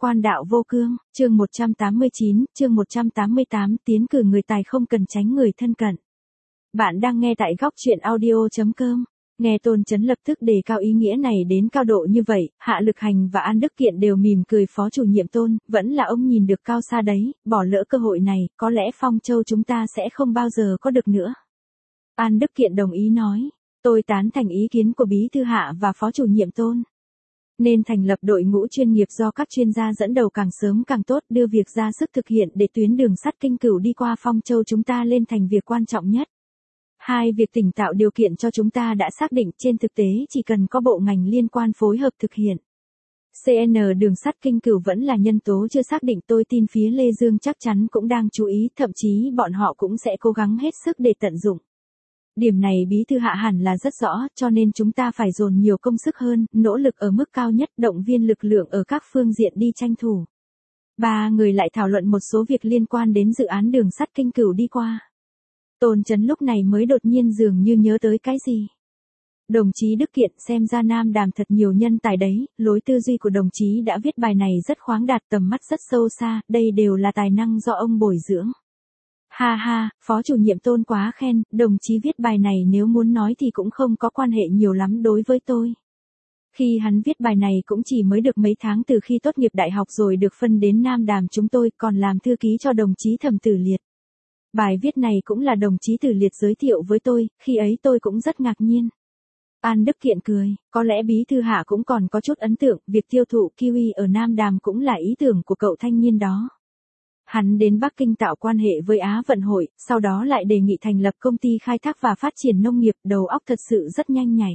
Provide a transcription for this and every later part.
Quan đạo vô cương, chương 189, chương 188, tiến cử người tài không cần tránh người thân cận. Bạn đang nghe tại góc truyện audio.com. Nghe Tôn Chấn lập tức đề cao ý nghĩa này đến cao độ như vậy, Hạ Lực Hành và An Đức Kiện đều mỉm cười. Phó chủ nhiệm Tôn, vẫn là ông nhìn được cao xa đấy, bỏ lỡ cơ hội này, có lẽ Phong Châu chúng ta sẽ không bao giờ có được nữa. An Đức Kiện đồng ý nói, tôi tán thành ý kiến của Bí thư Hạ và Phó chủ nhiệm Tôn. Nên thành lập đội ngũ chuyên nghiệp do các chuyên gia dẫn đầu càng sớm càng tốt, đưa việc ra sức thực hiện để tuyến đường sắt Kinh Cửu đi qua Phong Châu chúng ta lên thành việc quan trọng nhất. Hai, việc tỉnh tạo điều kiện cho chúng ta đã xác định, trên thực tế chỉ cần có bộ ngành liên quan phối hợp thực hiện. CN đường sắt Kinh Cửu vẫn là nhân tố chưa xác định, tôi tin phía Lê Dương chắc chắn cũng đang chú ý, thậm chí bọn họ cũng sẽ cố gắng hết sức để tận dụng. Điểm này Bí thư Hạ hẳn là rất rõ, cho nên chúng ta phải dồn nhiều công sức hơn, nỗ lực ở mức cao nhất, động viên lực lượng ở các phương diện đi tranh thủ. Ba người lại thảo luận một số việc liên quan đến dự án đường sắt Kinh Cửu đi qua. Tôn Chấn lúc này mới đột nhiên dường như nhớ tới cái gì. Đồng chí Đức Kiện, xem ra Nam Đàm thật nhiều nhân tài đấy, lối tư duy của đồng chí đã viết bài này rất khoáng đạt, tầm mắt rất sâu xa, đây đều là tài năng do ông bồi dưỡng. Ha ha, Phó chủ nhiệm Tôn quá khen, đồng chí viết bài này nếu muốn nói thì cũng không có quan hệ nhiều lắm đối với tôi. Khi hắn viết bài này cũng chỉ mới được mấy tháng từ khi tốt nghiệp đại học rồi được phân đến Nam Đàm chúng tôi, còn làm thư ký cho đồng chí Thẩm Tử Liệt. Bài viết này cũng là đồng chí Tử Liệt giới thiệu với tôi, khi ấy tôi cũng rất ngạc nhiên. An Đức Kiện cười, có lẽ Bí thư Hạ cũng còn có chút ấn tượng, việc tiêu thụ kiwi ở Nam Đàm cũng là ý tưởng của cậu thanh niên đó. Hắn đến Bắc Kinh tạo quan hệ với Á Vận Hội, sau đó lại đề nghị thành lập công ty khai thác và phát triển nông nghiệp, đầu óc thật sự rất nhanh nhạy.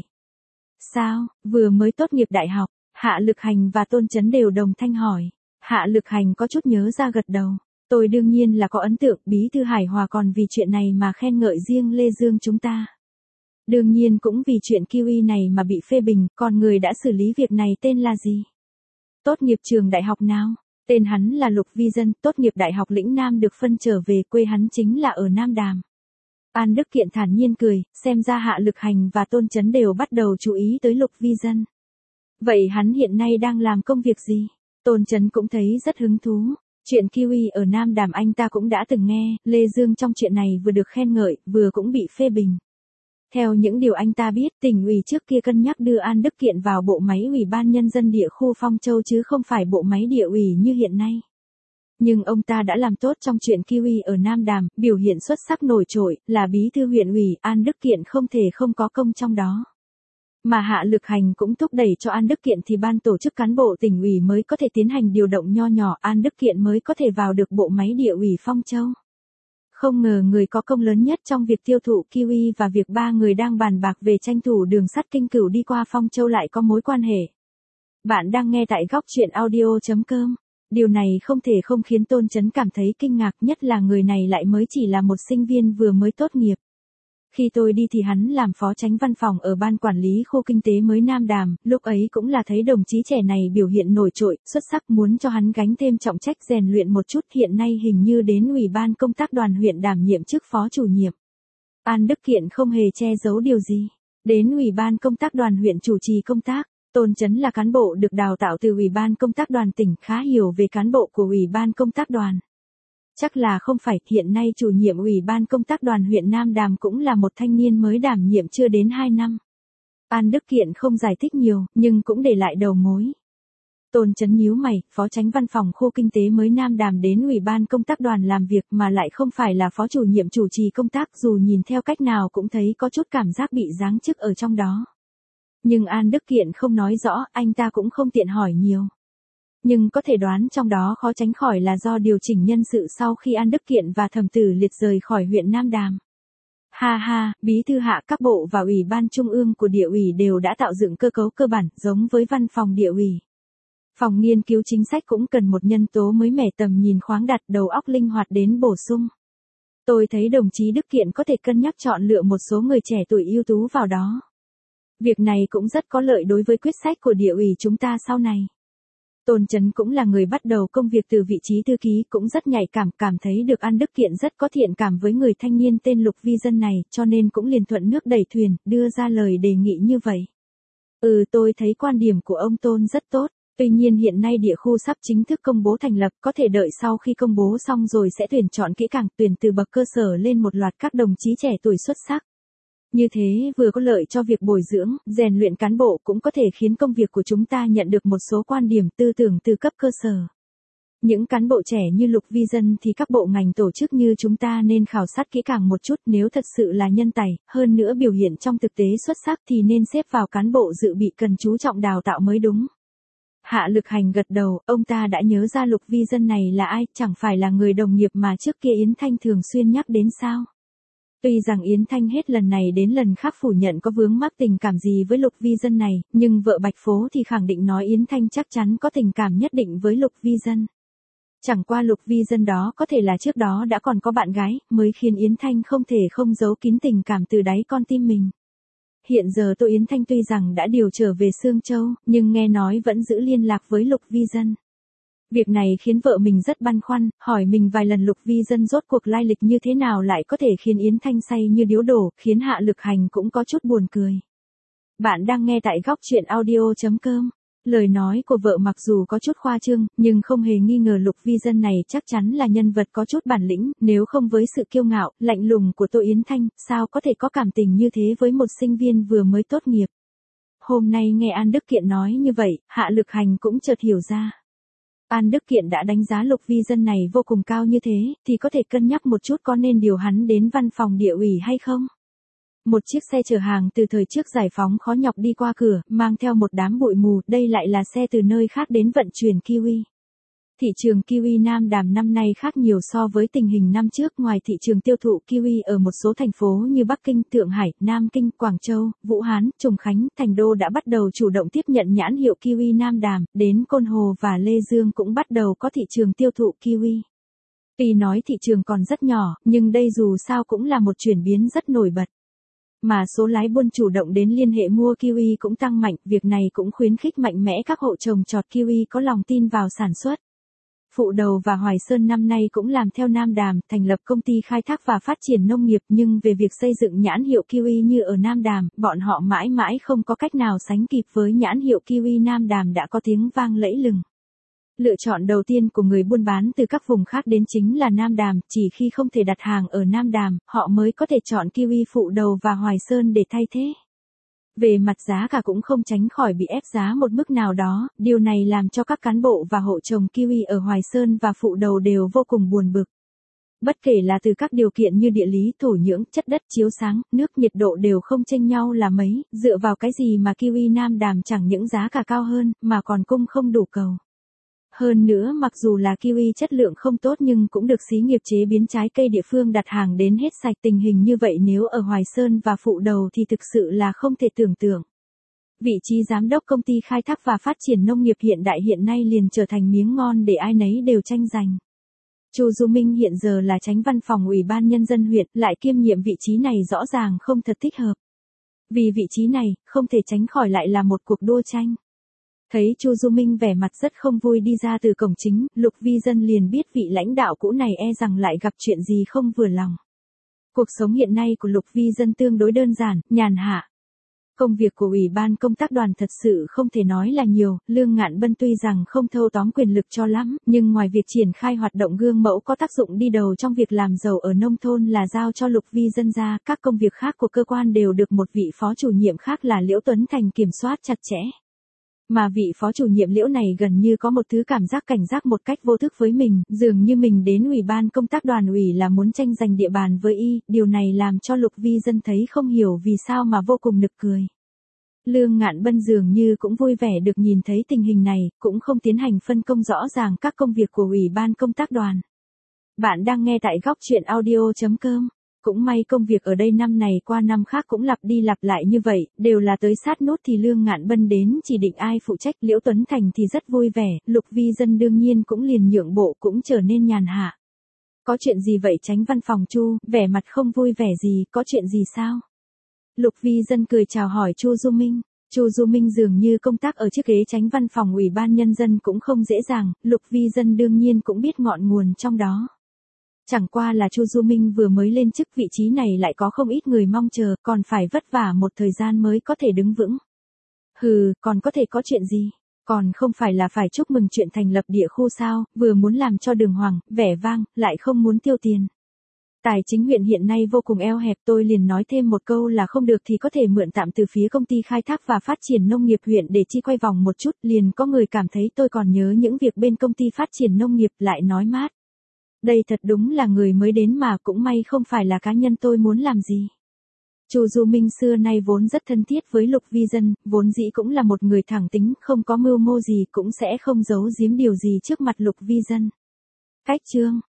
Sao, vừa mới tốt nghiệp đại học? Hạ Lực Hành và Tôn Chấn đều đồng thanh hỏi. Hạ Lực Hành có chút nhớ ra gật đầu. Tôi đương nhiên là có ấn tượng, Bí thư Hải Hòa còn vì chuyện này mà khen ngợi riêng Lê Dương chúng ta. Đương nhiên cũng vì chuyện kiwi này mà bị phê bình, còn người đã xử lý việc này tên là gì? Tốt nghiệp trường đại học nào? Tên hắn là Lục Vi Dân, tốt nghiệp đại học Lĩnh Nam được phân trở về, quê hắn chính là ở Nam Đàm. An Đức Kiện thản nhiên cười, xem ra Hạ Lực Hành và Tôn Chấn đều bắt đầu chú ý tới Lục Vi Dân. Vậy hắn hiện nay đang làm công việc gì? Tôn Chấn cũng thấy rất hứng thú. Chuyện kiwi ở Nam Đàm anh ta cũng đã từng nghe, Lê Dương trong chuyện này vừa được khen ngợi, vừa cũng bị phê bình. Theo những điều anh ta biết, tỉnh ủy trước kia cân nhắc đưa An Đức Kiện vào bộ máy Ủy ban Nhân dân địa khu Phong Châu chứ không phải bộ máy địa ủy như hiện nay. Nhưng ông ta đã làm tốt trong chuyện kiwi ở Nam Đàm, biểu hiện xuất sắc nổi trội, là bí thư huyện ủy, An Đức Kiện không thể không có công trong đó. Mà Hạ Lực Hành cũng thúc đẩy cho An Đức Kiện thì ban tổ chức cán bộ tỉnh ủy mới có thể tiến hành điều động nho nhỏ, An Đức Kiện mới có thể vào được bộ máy địa ủy Phong Châu. Không ngờ người có công lớn nhất trong việc tiêu thụ kiwi và việc ba người đang bàn bạc về tranh thủ đường sắt Kinh Cửu đi qua Phong Châu lại có mối quan hệ. Bạn đang nghe tại góc truyện audio.com. Điều này không thể không khiến Tôn Chấn cảm thấy kinh ngạc, nhất là người này lại mới chỉ là một sinh viên vừa mới tốt nghiệp. Khi tôi đi thì hắn làm phó chánh văn phòng ở ban quản lý khu kinh tế mới Nam Đàm, lúc ấy cũng là thấy đồng chí trẻ này biểu hiện nổi trội, xuất sắc, muốn cho hắn gánh thêm trọng trách rèn luyện một chút, hiện nay hình như đến Ủy ban công tác đoàn huyện đảm nhiệm chức phó chủ nhiệm. An Đức Kiện không hề che giấu điều gì. Đến Ủy ban công tác đoàn huyện chủ trì công tác, Tôn Chấn là cán bộ được đào tạo từ Ủy ban công tác đoàn tỉnh, khá hiểu về cán bộ của Ủy ban công tác đoàn. Chắc là không phải, hiện nay chủ nhiệm Ủy ban công tác đoàn huyện Nam Đàm cũng là một thanh niên mới đảm nhiệm chưa đến 2 năm. An Đức Kiện không giải thích nhiều, nhưng cũng để lại đầu mối. Tôn Chấn nhíu mày, phó chánh văn phòng khu kinh tế mới Nam Đàm đến Ủy ban công tác đoàn làm việc mà lại không phải là phó chủ nhiệm chủ trì công tác, dù nhìn theo cách nào cũng thấy có chút cảm giác bị giáng chức ở trong đó. Nhưng An Đức Kiện không nói rõ, anh ta cũng không tiện hỏi nhiều. Nhưng có thể đoán trong đó khó tránh khỏi là do điều chỉnh nhân sự sau khi An Đức Kiện và Thẩm Tử Liệt rời khỏi huyện Nam Đàm. Ha ha, Bí thư Hạ, các bộ và Ủy ban Trung ương của địa ủy đều đã tạo dựng cơ cấu cơ bản giống với văn phòng địa ủy. Phòng nghiên cứu chính sách cũng cần một nhân tố mới mẻ, tầm nhìn khoáng đạt, đầu óc linh hoạt đến bổ sung. Tôi thấy đồng chí Đức Kiện có thể cân nhắc chọn lựa một số người trẻ tuổi ưu tú vào đó. Việc này cũng rất có lợi đối với quyết sách của địa ủy chúng ta sau này. Tôn Chấn cũng là người bắt đầu công việc từ vị trí thư ký, cũng rất nhạy cảm thấy được An Đức Kiện rất có thiện cảm với người thanh niên tên Lục Vi Dân này, cho nên cũng liền thuận nước đẩy thuyền, đưa ra lời đề nghị như vậy. Tôi thấy quan điểm của ông Tôn rất tốt. Tuy nhiên hiện nay địa khu sắp chính thức công bố thành lập, có thể đợi sau khi công bố xong rồi sẽ tuyển chọn kỹ càng, tuyển từ bậc cơ sở lên một loạt các đồng chí trẻ tuổi xuất sắc. Như thế vừa có lợi cho việc bồi dưỡng, rèn luyện cán bộ, cũng có thể khiến công việc của chúng ta nhận được một số quan điểm tư tưởng từ cấp cơ sở. Những cán bộ trẻ như Lục Vi Dân thì các bộ ngành tổ chức như chúng ta nên khảo sát kỹ càng một chút, nếu thật sự là nhân tài, hơn nữa biểu hiện trong thực tế xuất sắc thì nên xếp vào cán bộ dự bị cần chú trọng đào tạo mới đúng. Hạ Lực Hành gật đầu, ông ta đã nhớ ra Lục Vi Dân này là ai, chẳng phải là người đồng nghiệp mà trước kia Yến Thanh thường xuyên nhắc đến sao. Tuy rằng Yến Thanh hết lần này đến lần khác phủ nhận có vướng mắc tình cảm gì với Lục Vi Dân này, nhưng vợ Bạch Phố thì khẳng định nói Yến Thanh chắc chắn có tình cảm nhất định với Lục Vi Dân. Chẳng qua Lục Vi Dân đó có thể là trước đó đã còn có bạn gái, mới khiến Yến Thanh không thể không giấu kín tình cảm từ đáy con tim mình. Hiện giờ Tô Yến Thanh tuy rằng đã điều trở về Sương Châu, nhưng nghe nói vẫn giữ liên lạc với Lục Vi Dân. Việc này khiến vợ mình rất băn khoăn, hỏi mình vài lần Lục Vi Dân rốt cuộc lai lịch như thế nào lại có thể khiến Yến Thanh say như điếu đổ, khiến Hạ Lực Hành cũng có chút buồn cười. Bạn đang nghe tại góc truyện audio.com. Lời nói của vợ mặc dù có chút khoa trương, nhưng không hề nghi ngờ Lục Vi Dân này chắc chắn là nhân vật có chút bản lĩnh, nếu không với sự kiêu ngạo, lạnh lùng của Tô Yến Thanh, sao có thể có cảm tình như thế với một sinh viên vừa mới tốt nghiệp. Hôm nay nghe An Đức Kiện nói như vậy, Hạ Lực Hành cũng chợt hiểu ra. An Đức Kiện đã đánh giá Lục Vi Dân này vô cùng cao như thế, thì có thể cân nhắc một chút có nên điều hắn đến văn phòng địa ủy hay không? Một chiếc xe chở hàng từ thời trước giải phóng khó nhọc đi qua cửa, mang theo một đám bụi mù, đây lại là xe từ nơi khác đến vận chuyển kiwi. Thị trường kiwi Nam Đàm năm nay khác nhiều so với tình hình năm trước, ngoài thị trường tiêu thụ kiwi ở một số thành phố như Bắc Kinh, Thượng Hải, Nam Kinh, Quảng Châu, Vũ Hán, Trùng Khánh, Thành Đô đã bắt đầu chủ động tiếp nhận nhãn hiệu kiwi Nam Đàm, đến Côn Hồ và Lê Dương cũng bắt đầu có thị trường tiêu thụ kiwi. Tuy nói thị trường còn rất nhỏ, nhưng đây dù sao cũng là một chuyển biến rất nổi bật. Mà số lái buôn chủ động đến liên hệ mua kiwi cũng tăng mạnh, việc này cũng khuyến khích mạnh mẽ các hộ trồng trọt kiwi có lòng tin vào sản xuất. Phụ Đầu và Hoài Sơn năm nay cũng làm theo Nam Đàm, thành lập công ty khai thác và phát triển nông nghiệp, nhưng về việc xây dựng nhãn hiệu kiwi như ở Nam Đàm, bọn họ mãi mãi không có cách nào sánh kịp với nhãn hiệu kiwi Nam Đàm đã có tiếng vang lẫy lừng. Lựa chọn đầu tiên của người buôn bán từ các vùng khác đến chính là Nam Đàm, chỉ khi không thể đặt hàng ở Nam Đàm, họ mới có thể chọn kiwi Phụ Đầu và Hoài Sơn để thay thế. Về mặt giá cả cũng không tránh khỏi bị ép giá một mức nào đó, điều này làm cho các cán bộ và hộ trồng kiwi ở Hoài Sơn và Phụ Đầu đều vô cùng buồn bực. Bất kể là từ các điều kiện như địa lý, thổ nhưỡng, chất đất, chiếu sáng, nước, nhiệt độ đều không chênh nhau là mấy, dựa vào cái gì mà kiwi Nam Đàm chẳng những giá cả cao hơn, mà còn cung không đủ cầu. Hơn nữa mặc dù là kiwi chất lượng không tốt nhưng cũng được xí nghiệp chế biến trái cây địa phương đặt hàng đến hết sạch, tình hình như vậy nếu ở Hoài Sơn và Phụ Đầu thì thực sự là không thể tưởng tượng. Vị trí giám đốc công ty khai thác và phát triển nông nghiệp hiện đại hiện nay liền trở thành miếng ngon để ai nấy đều tranh giành. Chu Du Minh hiện giờ là chánh văn phòng Ủy ban Nhân dân huyện, lại kiêm nhiệm vị trí này rõ ràng không thật thích hợp. Vì vị trí này, không thể tránh khỏi lại là một cuộc đua tranh. Thấy Chu Du Minh vẻ mặt rất không vui đi ra từ cổng chính, Lục Vi Dân liền biết vị lãnh đạo cũ này e rằng lại gặp chuyện gì không vừa lòng. Cuộc sống hiện nay của Lục Vi Dân tương đối đơn giản, nhàn hạ. Công việc của Ủy ban công tác đoàn thật sự không thể nói là nhiều, Lương Ngạn Bân tuy rằng không thâu tóm quyền lực cho lắm, nhưng ngoài việc triển khai hoạt động gương mẫu có tác dụng đi đầu trong việc làm giàu ở nông thôn là giao cho Lục Vi Dân ra, các công việc khác của cơ quan đều được một vị phó chủ nhiệm khác là Liễu Tuấn Thành kiểm soát chặt chẽ. Mà vị phó chủ nhiệm Liễu này gần như có một thứ cảm giác cảnh giác một cách vô thức với mình, dường như mình đến Ủy ban công tác đoàn ủy là muốn tranh giành địa bàn với y, điều này làm cho Lục Vi Dân thấy không hiểu vì sao mà vô cùng nực cười. Lương Ngạn Bân dường như cũng vui vẻ được nhìn thấy tình hình này, cũng không tiến hành phân công rõ ràng các công việc của Ủy ban công tác đoàn. Bạn đang nghe tại góc truyện audio.com. Cũng may công việc ở đây năm này qua năm khác cũng lặp đi lặp lại như vậy, đều là tới sát nút thì Lương Ngạn Bân đến chỉ định ai phụ trách, Liễu Tuấn Thành thì rất vui vẻ, Lục Vi Dân đương nhiên cũng liền nhượng bộ, cũng trở nên nhàn hạ. Có chuyện gì vậy chánh văn phòng Chu, vẻ mặt không vui vẻ gì, có chuyện gì sao? Lục Vi Dân cười chào hỏi Chu Du Minh. Chu Du Minh dường như công tác ở chiếc ghế chánh văn phòng Ủy ban Nhân dân cũng không dễ dàng, Lục Vi Dân đương nhiên cũng biết ngọn nguồn trong đó. Chẳng qua là Chu Du Minh vừa mới lên chức, vị trí này lại có không ít người mong chờ, còn phải vất vả một thời gian mới có thể đứng vững. Hừ, còn có thể có chuyện gì? Còn không phải là phải chúc mừng chuyện thành lập địa khu sao, vừa muốn làm cho đường hoàng, vẻ vang, lại không muốn tiêu tiền. Tài chính huyện hiện nay vô cùng eo hẹp, tôi liền nói thêm một câu là không được thì có thể mượn tạm từ phía công ty khai thác và phát triển nông nghiệp huyện để chi quay vòng một chút, liền có người cảm thấy tôi còn nhớ những việc bên công ty phát triển nông nghiệp, lại nói mát. Đây thật đúng là người mới đến mà, cũng may không phải là cá nhân tôi muốn làm gì. Chu Du Minh xưa nay vốn rất thân thiết với Lục Vi Dân, vốn dĩ cũng là một người thẳng tính, không có mưu mô gì, cũng sẽ không giấu giếm điều gì trước mặt Lục Vi Dân. Cách chương